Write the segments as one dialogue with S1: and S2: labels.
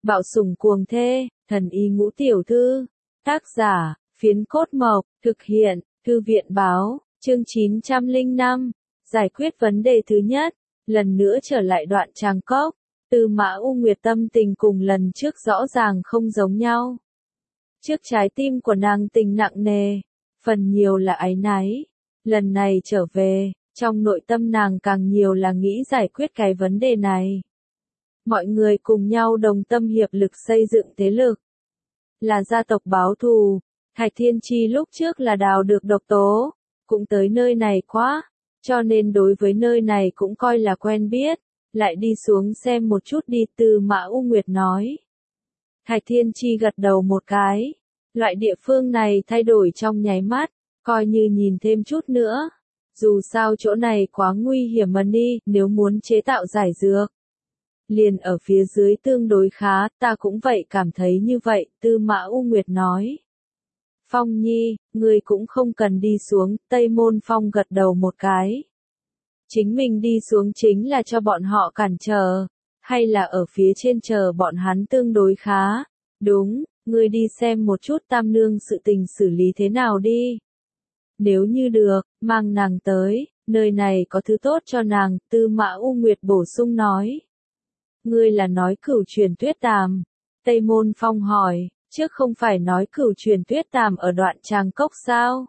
S1: Bạo sủng cuồng thê, thần y ngũ tiểu thư. Tác giả, Phiến Cốt Mộc, thực hiện, Thư viện báo, chương 905. Giải quyết vấn đề thứ nhất, lần nữa trở lại đoạn Tràng Cốc. Tư Mã U Nguyệt tâm tình cùng lần trước rõ ràng không giống nhau. Trước trái tim của nàng tình nặng nề, phần nhiều là áy náy. Lần này trở về, trong nội tâm nàng càng nhiều là nghĩ giải quyết cái vấn đề này. Mọi người cùng nhau đồng tâm hiệp lực xây dựng thế lực. Là gia tộc báo thù, Thạch Thiên Chi lúc trước là đào được độc tố, cũng tới nơi này quá, cho nên đối với nơi này cũng coi là quen biết, lại đi xuống xem một chút đi. Tư Mã U Nguyệt nói. Thạch Thiên Chi gật đầu một cái, loại địa phương này thay đổi trong nháy mắt, coi như nhìn thêm chút nữa. Dù sao chỗ này quá nguy hiểm mà đi, nếu muốn chế tạo giải dược. Liền ở phía dưới tương đối khá, ta cũng vậy cảm thấy như vậy, Tư Mã U Nguyệt nói. Phong Nhi, ngươi cũng không cần đi xuống, Tây Môn Phong gật đầu một cái. Chính mình đi xuống chính là cho bọn họ cản trở, hay là ở phía trên chờ bọn hắn tương đối khá. Đúng, ngươi đi xem một chút Tam Nương sự tình xử lý thế nào đi. Nếu như được, mang nàng tới, nơi này có thứ tốt cho nàng, Tư Mã U Nguyệt bổ sung nói. Ngươi là nói Cửu Truyền Tuyết Tàm? Tây Môn Phong hỏi, trước không phải nói Cửu Truyền Tuyết Tàm ở đoạn Tràng Cốc sao?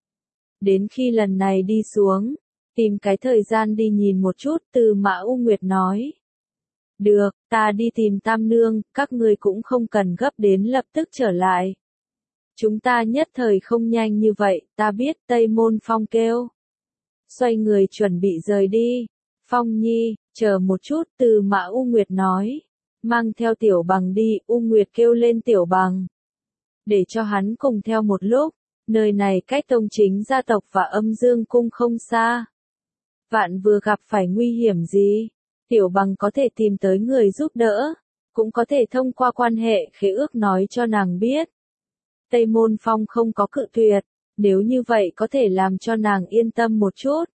S1: Đến khi lần này đi xuống, tìm cái thời gian đi nhìn một chút, Tư Mã U Nguyệt nói. Được, ta đi tìm Tam Nương, các ngươi cũng không cần gấp đến lập tức trở lại. Chúng ta nhất thời không nhanh như vậy, ta biết, Tây Môn Phong kêu. Xoay người chuẩn bị rời đi. Phong Nhi, chờ một chút, Tư Mã U Nguyệt nói. Mang theo Tiểu Bằng đi, U Nguyệt kêu lên Tiểu Bằng. Để cho hắn cùng theo một lúc, nơi này cách tông chính gia tộc và Âm Dương Cung không xa. Vạn vừa gặp phải nguy hiểm gì, Tiểu Bằng có thể tìm tới người giúp đỡ, cũng có thể thông qua quan hệ khế ước nói cho nàng biết. Tây Môn Phong không có cự tuyệt, nếu như vậy có thể làm cho nàng yên tâm một chút.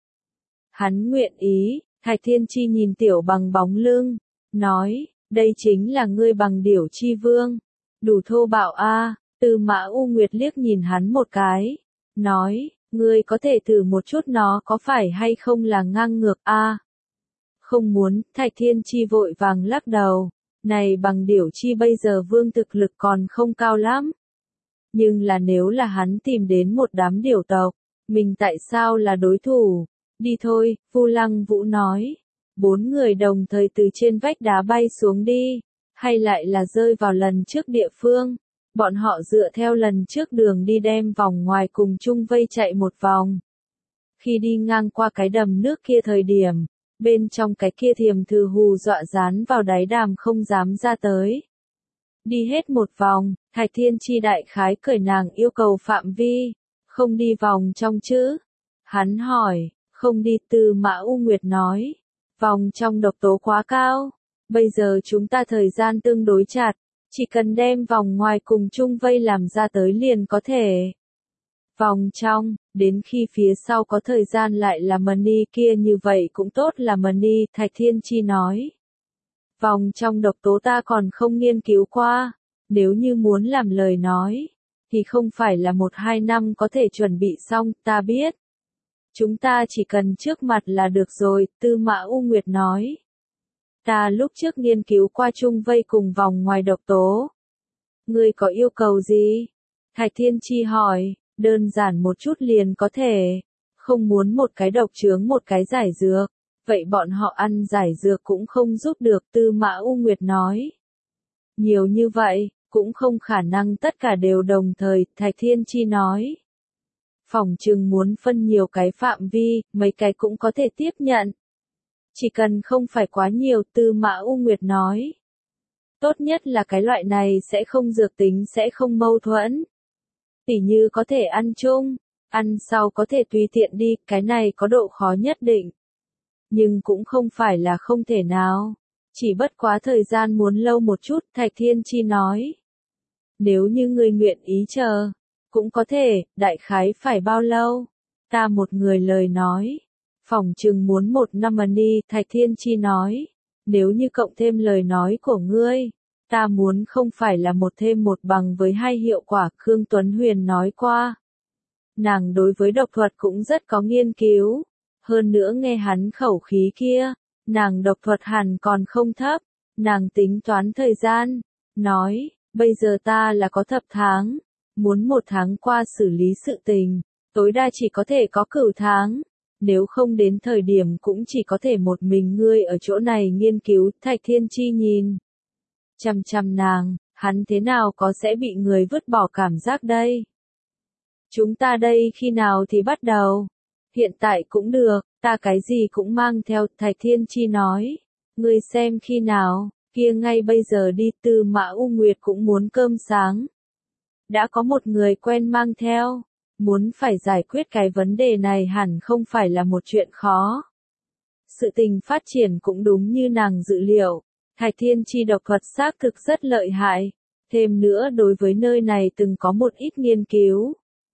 S1: Hắn nguyện ý. Thạch Thiên Chi nhìn Tiểu Bằng bóng lưng, nói, đây chính là ngươi Bằng Điểu Chi Vương. Đủ thô bạo a. Tư Mã U Nguyệt liếc nhìn hắn một cái, nói, ngươi có thể thử một chút nó có phải hay không là ngang ngược a. Không muốn, Thạch Thiên Chi vội vàng lắc đầu, này Bằng Điểu Chi bây giờ vương thực lực còn không cao lắm. Nhưng là nếu là hắn tìm đến một đám điểu tộc, mình tại sao là đối thủ? Đi thôi, Vu Lăng Vũ nói. 4 người đồng thời từ trên vách đá bay xuống đi, hay lại là rơi vào lần trước địa phương. Bọn họ dựa theo lần trước đường đi đem vòng ngoài cùng chung vây chạy một vòng. Khi đi ngang qua cái đầm nước kia thời điểm, bên trong cái kia thiềm thử hù dọa dán vào đáy đàm không dám ra tới. Đi hết một vòng, Thạch Thiên Chi đại khái cởi nàng yêu cầu phạm vi, không đi vòng trong chứ. Hắn hỏi. Không đi, Tư Mã U Nguyệt nói. Vòng trong độc tố quá cao. Bây giờ chúng ta thời gian tương đối chặt. Chỉ cần đem vòng ngoài cùng chung vây làm ra tới liền có thể. Vòng trong, đến khi phía sau có thời gian lại là money kia như vậy cũng tốt là money, Thạch Thiên Chi nói. Vòng trong độc tố ta còn không nghiên cứu qua. Nếu như muốn làm lời nói, thì không phải là 1-2 năm có thể chuẩn bị xong, ta biết. Chúng ta chỉ cần trước mặt là được rồi, Tư Mã U Nguyệt nói. Ta lúc trước nghiên cứu qua chung vây cùng vòng ngoài độc tố. Ngươi có yêu cầu gì? Thạch Thiên Chi hỏi, đơn giản một chút liền có thể. Không muốn một cái độc chướng một cái giải dược. Vậy bọn họ ăn giải dược cũng không giúp được, Tư Mã U Nguyệt nói. Nhiều như vậy, cũng không khả năng tất cả đều đồng thời, Thạch Thiên Chi nói. Phòng trừng muốn phân nhiều cái phạm vi, mấy cái cũng có thể tiếp nhận. Chỉ cần không phải quá nhiều, Tư Mã U Nguyệt nói. Tốt nhất là cái loại này sẽ không dược tính sẽ không mâu thuẫn. Tỉ như có thể ăn chung, ăn sau có thể tùy tiện đi, cái này có độ khó nhất định. Nhưng cũng không phải là không thể nào. Chỉ bất quá thời gian muốn lâu một chút, Thạch Thiên Chi nói. Nếu như người nguyện ý chờ. Cũng có thể, đại khái phải bao lâu? Ta một người lời nói. Phòng trừng muốn 1 năm money, Thạch Thiên Chi nói. Nếu như cộng thêm lời nói của ngươi, Ta muốn không phải là một thêm một bằng với hai hiệu quả, Khương Tuấn Huyền nói qua. Nàng đối với độc thuật cũng rất có nghiên cứu. Hơn nữa nghe hắn khẩu khí kia, nàng độc thuật hẳn còn không thấp. Nàng tính toán thời gian, nói, bây giờ ta là có thập tháng, muốn 1 tháng qua xử lý sự tình, tối đa chỉ có thể có cửu tháng. Nếu không đến thời điểm cũng chỉ có thể một mình ngươi ở chỗ này nghiên cứu. Thạch Thiên Chi nhìn chằm chằm nàng, hắn thế nào có sẽ bị người vứt bỏ cảm giác đây? Chúng ta đây khi nào thì bắt đầu? Hiện tại cũng được, ta cái gì cũng mang theo. Thạch Thiên Chi nói, ngươi xem khi nào, kia ngay bây giờ đi. Tư Mã U Nguyệt cũng muốn cơm sáng. Đã có một người quen mang theo, muốn phải giải quyết cái vấn đề này hẳn không phải là một chuyện khó. Sự tình phát triển cũng đúng như nàng dự liệu. Thạch Thiên Chi độc thuật xác thực rất lợi hại, thêm nữa đối với nơi này từng có một ít nghiên cứu.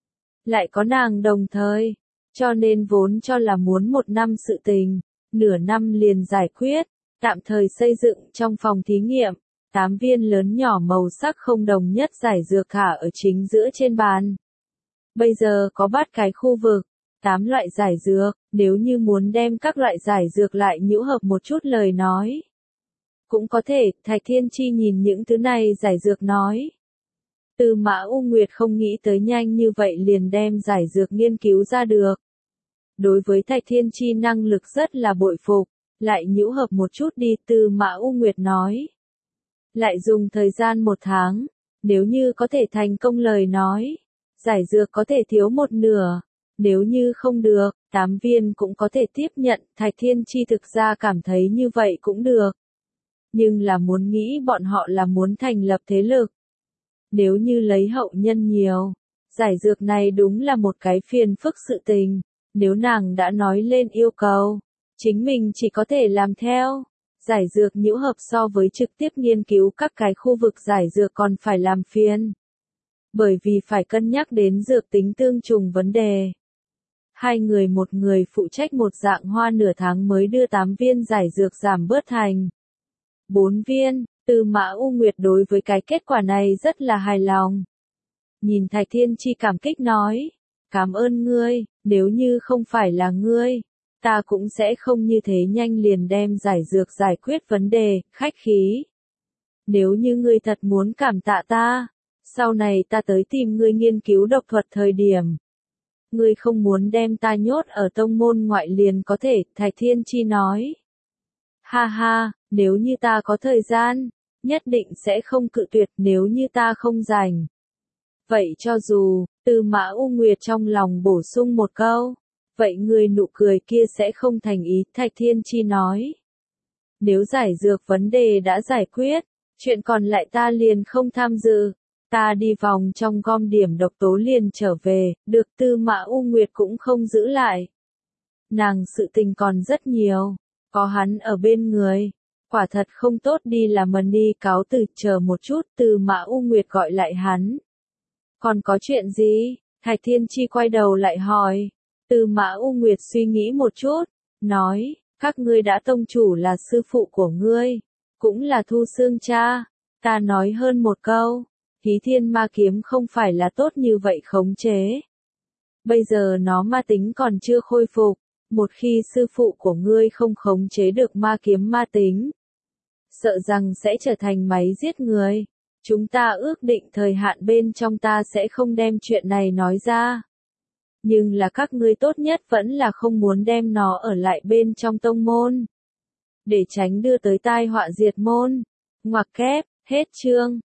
S1: Lại có nàng đồng thời, cho nên vốn cho là muốn 1 năm sự tình, nửa năm liền giải quyết, tạm thời xây dựng trong phòng thí nghiệm, 8 viên lớn nhỏ màu sắc không đồng nhất giải dược thả ở chính giữa trên bàn. Bây giờ có 3 cái khu vực, 8 loại giải dược, nếu như muốn đem các loại giải dược lại nhũ hợp một chút lời nói. Cũng có thể. Thạch Thiên Chi nhìn những thứ này giải dược nói. Tư Mã U Nguyệt không nghĩ tới nhanh như vậy liền đem giải dược nghiên cứu ra được. Đối với Thạch Thiên Chi năng lực rất là bội phục, lại nhũ hợp một chút đi. Tư Mã U Nguyệt nói. Lại dùng thời gian 1 tháng, nếu như có thể thành công lời nói, giải dược có thể thiếu 1/2, nếu như không được, 8 viên cũng có thể tiếp nhận. Thạch Thiên Chi thực ra cảm thấy như vậy cũng được. Nhưng là muốn nghĩ bọn họ là muốn thành lập thế lực. Nếu như lấy hậu nhân nhiều, giải dược này đúng là một cái phiền phức sự tình. Nếu nàng đã nói lên yêu cầu, chính mình chỉ có thể làm theo. Giải dược nhũ hợp so với trực tiếp nghiên cứu các cái khu vực giải dược còn phải làm phiền. Bởi vì phải cân nhắc đến dược tính tương trùng vấn đề. 2 người một người phụ trách một dạng hoa, nửa tháng mới đưa 8 viên giải dược giảm bớt thành 4 viên. Tư Mã U Nguyệt đối với cái kết quả này rất là hài lòng. Nhìn Thạch Thiên Chi cảm kích nói, cảm ơn ngươi, nếu như không phải là ngươi, ta cũng sẽ không như thế nhanh liền đem giải dược giải quyết vấn đề. Khách khí. Nếu như ngươi thật muốn cảm tạ ta, sau này ta tới tìm ngươi nghiên cứu độc thuật thời điểm. Ngươi không muốn đem ta nhốt ở tông môn ngoại liền có thể. Thạch Thiên Chi nói. Ha ha, nếu như ta có thời gian, nhất định sẽ không cự tuyệt. Nếu như ta không rảnh, vậy cho dù. Tư Mã U Nguyệt trong lòng bổ sung một câu, vậy người nụ cười kia sẽ không thành ý. Thạch Thiên Chi nói. Nếu giải dược vấn đề đã giải quyết, chuyện còn lại ta liền không tham dự. Ta đi vòng trong gom điểm độc tố liền trở về. Được. Tư Mã U Nguyệt cũng không giữ lại. Nàng sự tình còn rất nhiều, có hắn ở bên người, quả thật không tốt. Đi làm mần đi, cáo từ. Chờ một chút. Tư Mã U Nguyệt gọi lại hắn. Còn có chuyện gì? Thạch Thiên Chi quay đầu lại hỏi. Tư Mã U Nguyệt suy nghĩ một chút, nói, các ngươi đã tông chủ là sư phụ của ngươi, cũng là Thu Xương cha. Ta nói hơn một câu, Hí Thiên ma kiếm không phải là tốt như vậy khống chế. Bây giờ nó ma tính còn chưa khôi phục, một khi sư phụ của ngươi không khống chế được ma kiếm ma tính, sợ rằng sẽ trở thành máy giết người. Chúng ta ước định thời hạn bên trong ta sẽ không đem chuyện này nói ra. Nhưng là các ngươi tốt nhất vẫn là không muốn đem nó ở lại bên trong tông môn, để tránh đưa tới tai họa diệt môn. Ngoặc kép, hết chương.